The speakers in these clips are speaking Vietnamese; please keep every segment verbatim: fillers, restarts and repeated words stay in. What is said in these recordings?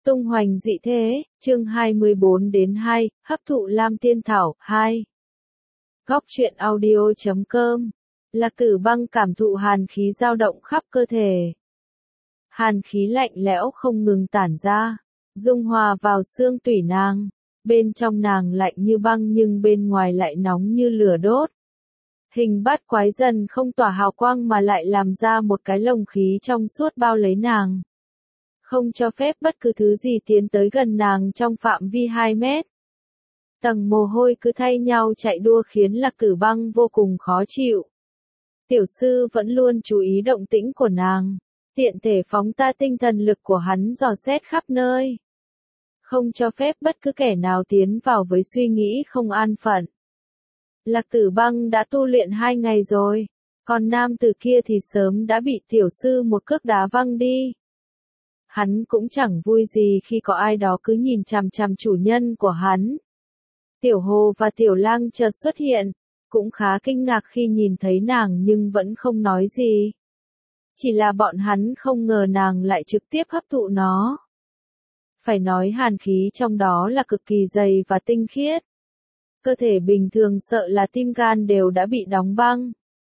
Tung hoành dị thế, chương hai mươi bốn đến hai, hấp thụ lam tiên thảo, hai. Góc truyện audio chấm com. Lạc Tử Băng cảm thụ hàn khí dao động khắp cơ thể. Hàn khí lạnh lẽo không ngừng tản ra, dung hòa vào xương tủy nàng. Bên trong nàng lạnh như băng nhưng bên ngoài lại nóng như lửa đốt. Hình bát quái dần không tỏa hào quang mà lại làm ra một cái lồng khí trong suốt bao lấy nàng. Không cho phép bất cứ thứ gì tiến tới gần nàng trong phạm vi hai mét. Tầng mồ hôi cứ thay nhau chạy đua khiến Lạc Tử Băng vô cùng khó chịu. Tiểu sư vẫn luôn chú ý động tĩnh của nàng, tiện thể phóng ta tinh thần lực của hắn dò xét khắp nơi. Không cho phép bất cứ kẻ nào tiến vào với suy nghĩ không an phận. Lạc Tử Băng đã tu luyện hai ngày rồi, còn nam tử kia thì sớm đã bị tiểu sư một cước đá văng đi. Hắn cũng chẳng vui gì khi có ai đó cứ nhìn chằm chằm chủ nhân của hắn. Tiểu Hồ và Tiểu Lang chợt xuất hiện, cũng khá kinh ngạc khi nhìn thấy nàng nhưng vẫn không nói gì. Chỉ là bọn hắn không ngờ nàng lại trực tiếp hấp thụ nó. Phải nói hàn khí trong đó là cực kỳ dày và tinh khiết. Cơ thể bình thường sợ là tim gan đều đã bị đóng băng.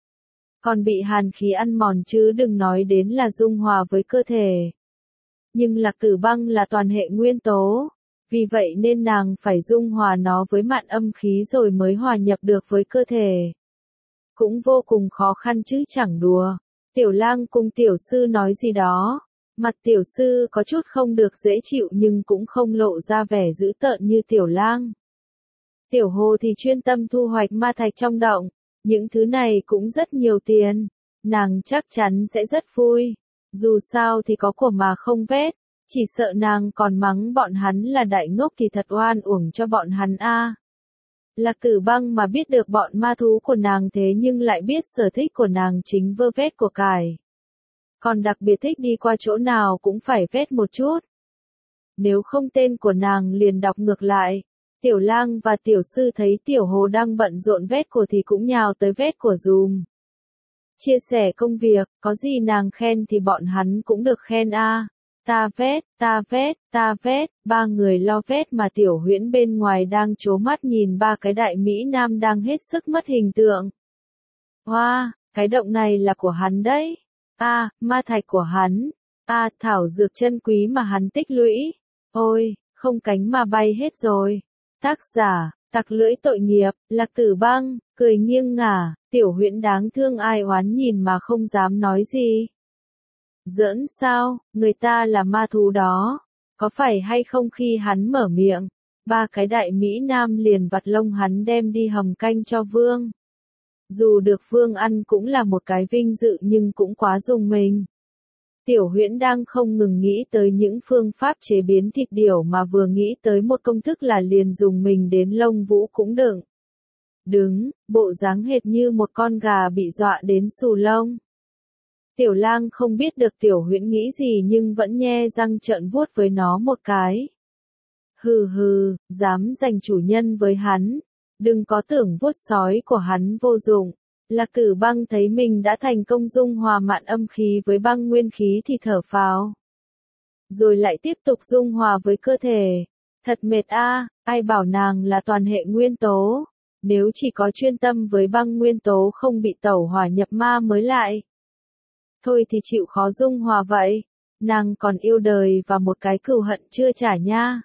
Còn bị hàn khí ăn mòn chứ đừng nói đến là dung hòa với cơ thể. Nhưng Lạc Tử Băng là toàn hệ nguyên tố, vì vậy nên nàng phải dung hòa nó với mạn âm khí rồi mới hòa nhập được với cơ thể. Cũng vô cùng khó khăn chứ chẳng đùa. Tiểu Lang cùng tiểu sư nói gì đó, mặt tiểu sư có chút không được dễ chịu nhưng cũng không lộ ra vẻ dữ tợn như Tiểu Lang. Tiểu Hồ thì chuyên tâm thu hoạch ma thạch trong động, những thứ này cũng rất nhiều tiền, nàng chắc chắn sẽ rất vui. Dù sao thì có của mà không vết, chỉ sợ nàng còn mắng bọn hắn là đại ngốc thì thật oan uổng cho bọn hắn a. À. Lạc Tử Băng mà biết được bọn ma thú của nàng thế nhưng lại biết sở thích của nàng chính vơ vét của cải. Còn đặc biệt thích đi qua chỗ nào cũng phải vét một chút. Nếu không tên của nàng liền đọc ngược lại. Tiểu Lang và tiểu sư thấy Tiểu Hồ đang bận rộn vét của thì cũng nhào tới vét của dùm. Chia sẻ công việc, có gì nàng khen thì bọn hắn cũng được khen a. À. Ta vét, ta vét, ta vét, ba người lo vét mà Tiểu Huyễn bên ngoài đang trố mắt nhìn ba cái đại mỹ nam đang hết sức mất hình tượng. Hoa, wow, cái động này là của hắn đấy. A, à, ma thạch của hắn. A, à, thảo dược chân quý mà hắn tích lũy. Ôi, không cánh mà bay hết rồi. Tác giả, tặc lưỡi tội nghiệp, Lạc Tử Băng, cười nghiêng ngả, Tiểu Huyễn đáng thương ai oán nhìn mà không dám nói gì. Giỡn sao, người ta là ma thú đó, có phải hay không khi hắn mở miệng, ba cái đại mỹ nam liền vặt lông hắn đem đi hầm canh cho vương. Dù được vương ăn cũng là một cái vinh dự nhưng cũng quá dùng mình. Tiểu Huyễn đang không ngừng nghĩ tới những phương pháp chế biến thịt điểu mà vừa nghĩ tới một công thức là liền dùng mình đến lông vũ cũng đựng. Đứng, bộ dáng hệt như một con gà bị dọa đến xù lông. Tiểu Lang không biết được Tiểu Huyễn nghĩ gì nhưng vẫn nhe răng trợn vuốt với nó một cái. Hừ hừ, dám giành chủ nhân với hắn, đừng có tưởng vuốt sói của hắn vô dụng. Lạc Tử Băng thấy mình đã thành công dung hòa mạn âm khí với băng nguyên khí thì thở phào. Rồi lại tiếp tục dung hòa với cơ thể. Thật mệt a, à, ai bảo nàng là toàn hệ nguyên tố. Nếu chỉ có chuyên tâm với băng nguyên tố không bị tẩu hỏa nhập ma mới lại. Thôi thì chịu khó dung hòa vậy. Nàng còn yêu đời và một cái cừu hận chưa trả nha.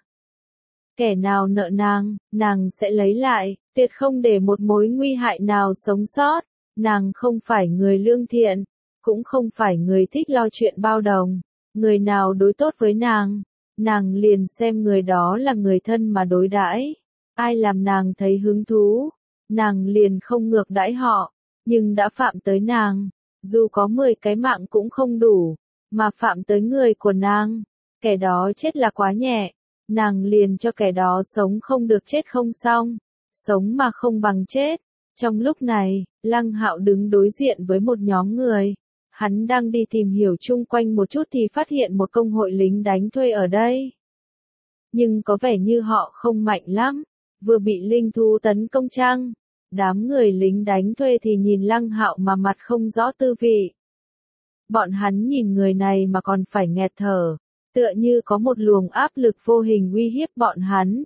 Kẻ nào nợ nàng, nàng sẽ lấy lại, tuyệt không để một mối nguy hại nào sống sót. Nàng không phải người lương thiện, cũng không phải người thích lo chuyện bao đồng. Người nào đối tốt với nàng, nàng liền xem người đó là người thân mà đối đãi. Ai làm nàng thấy hứng thú, nàng liền không ngược đãi họ. Nhưng đã phạm tới nàng, dù có mười cái mạng cũng không đủ, mà phạm tới người của nàng, kẻ đó chết là quá nhẹ. Nàng liền cho kẻ đó sống không được chết không xong, sống mà không bằng chết. Trong lúc này, Lăng Hạo đứng đối diện với một nhóm người. Hắn đang đi tìm hiểu chung quanh một chút thì phát hiện một công hội lính đánh thuê ở đây. Nhưng có vẻ như họ không mạnh lắm, vừa bị linh thú tấn công chăng? Đám người lính đánh thuê thì nhìn Lăng Hạo mà mặt không rõ tư vị. Bọn hắn nhìn người này mà còn phải nghẹt thở. Tựa như có một luồng áp lực vô hình uy hiếp bọn hắn.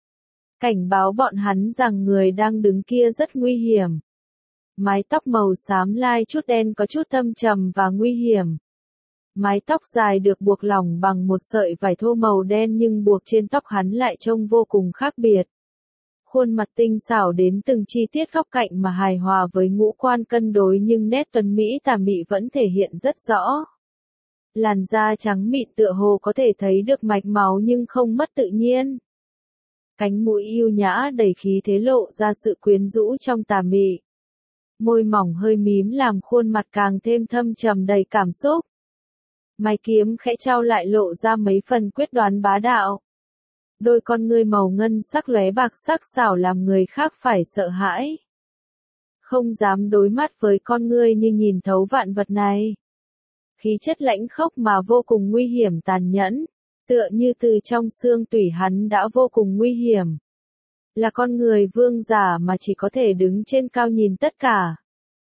Cảnh báo bọn hắn rằng người đang đứng kia rất nguy hiểm. Mái tóc màu xám lai chút đen có chút thâm trầm và nguy hiểm. Mái tóc dài được buộc lỏng bằng một sợi vải thô màu đen nhưng buộc trên tóc hắn lại trông vô cùng khác biệt. Khuôn mặt tinh xảo đến từng chi tiết góc cạnh mà hài hòa với ngũ quan cân đối nhưng nét tuấn mỹ tà mị vẫn thể hiện rất rõ. Làn da trắng mịn tựa hồ có thể thấy được mạch máu nhưng không mất tự nhiên. Cánh mũi yêu nhã đầy khí thế lộ ra sự quyến rũ trong tà mị. Môi mỏng hơi mím làm khuôn mặt càng thêm thâm trầm đầy cảm xúc. Mày kiếm khẽ trao lại lộ ra mấy phần quyết đoán bá đạo. Đôi con ngươi màu ngân sắc lóe bạc sắc sảo làm người khác phải sợ hãi. Không dám đối mắt với con ngươi như nhìn thấu vạn vật này. Khí chất lãnh khốc mà vô cùng nguy hiểm tàn nhẫn, tựa như từ trong xương tủy hắn đã vô cùng nguy hiểm. Là con người vương giả mà chỉ có thể đứng trên cao nhìn tất cả.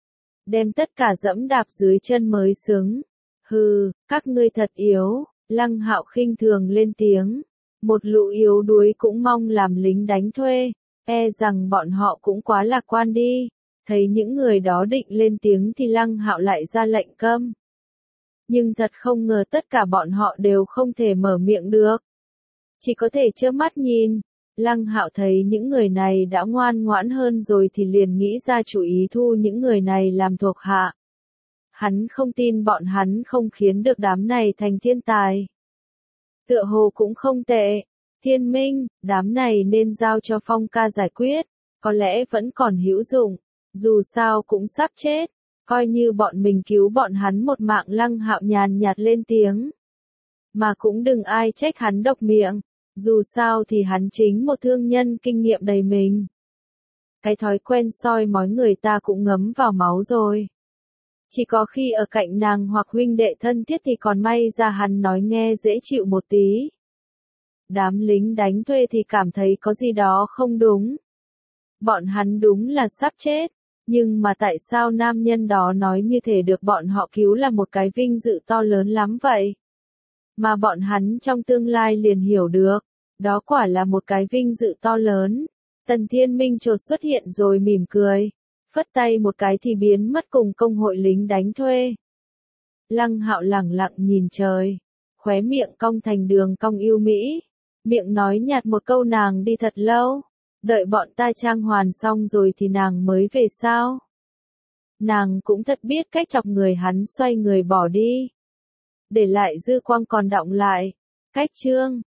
Đem tất cả dẫm đạp dưới chân mới xứng. Hừ, các ngươi thật yếu, Lăng Hạo khinh thường lên tiếng. Một lũ yếu đuối cũng mong làm lính đánh thuê, e rằng bọn họ cũng quá lạc quan đi. Thấy những người đó định lên tiếng thì Lăng Hạo lại ra lệnh câm. Nhưng thật không ngờ tất cả bọn họ đều không thể mở miệng được. Chỉ có thể trơ mắt nhìn. Lăng Hạo thấy những người này đã ngoan ngoãn hơn rồi thì liền nghĩ ra chủ ý thu những người này làm thuộc hạ. Hắn không tin bọn hắn không khiến được đám này thành thiên tài. Tựa hồ cũng không tệ. Thiên Minh, đám này nên giao cho Phong ca giải quyết, có lẽ vẫn còn hữu dụng, dù sao cũng sắp chết, coi như bọn mình cứu bọn hắn một mạng. Lăng Hạo nhàn nhạt lên tiếng. Mà cũng đừng ai trách hắn độc miệng, dù sao thì hắn chính một thương nhân kinh nghiệm đầy mình. Cái thói quen soi mói người ta cũng ngấm vào máu rồi. Chỉ có khi ở cạnh nàng hoặc huynh đệ thân thiết thì còn may ra hắn nói nghe dễ chịu một tí. Đám lính đánh thuê thì cảm thấy có gì đó không đúng. Bọn hắn đúng là sắp chết, nhưng mà tại sao nam nhân đó nói như thể được bọn họ cứu là một cái vinh dự to lớn lắm vậy? Mà bọn hắn trong tương lai liền hiểu được, đó quả là một cái vinh dự to lớn. Tần Thiên Minh chợt xuất hiện rồi mỉm cười, phất tay một cái thì biến mất cùng công hội lính đánh thuê. Lăng Hạo lẳng lặng nhìn trời, khóe miệng cong thành đường cong yêu mỹ, miệng nói nhạt một câu nàng đi thật lâu, đợi bọn ta trang hoàn xong rồi thì nàng mới về sao? Nàng cũng thật biết cách chọc người. Hắn xoay người bỏ đi, để lại dư quang còn đọng lại. Cách chương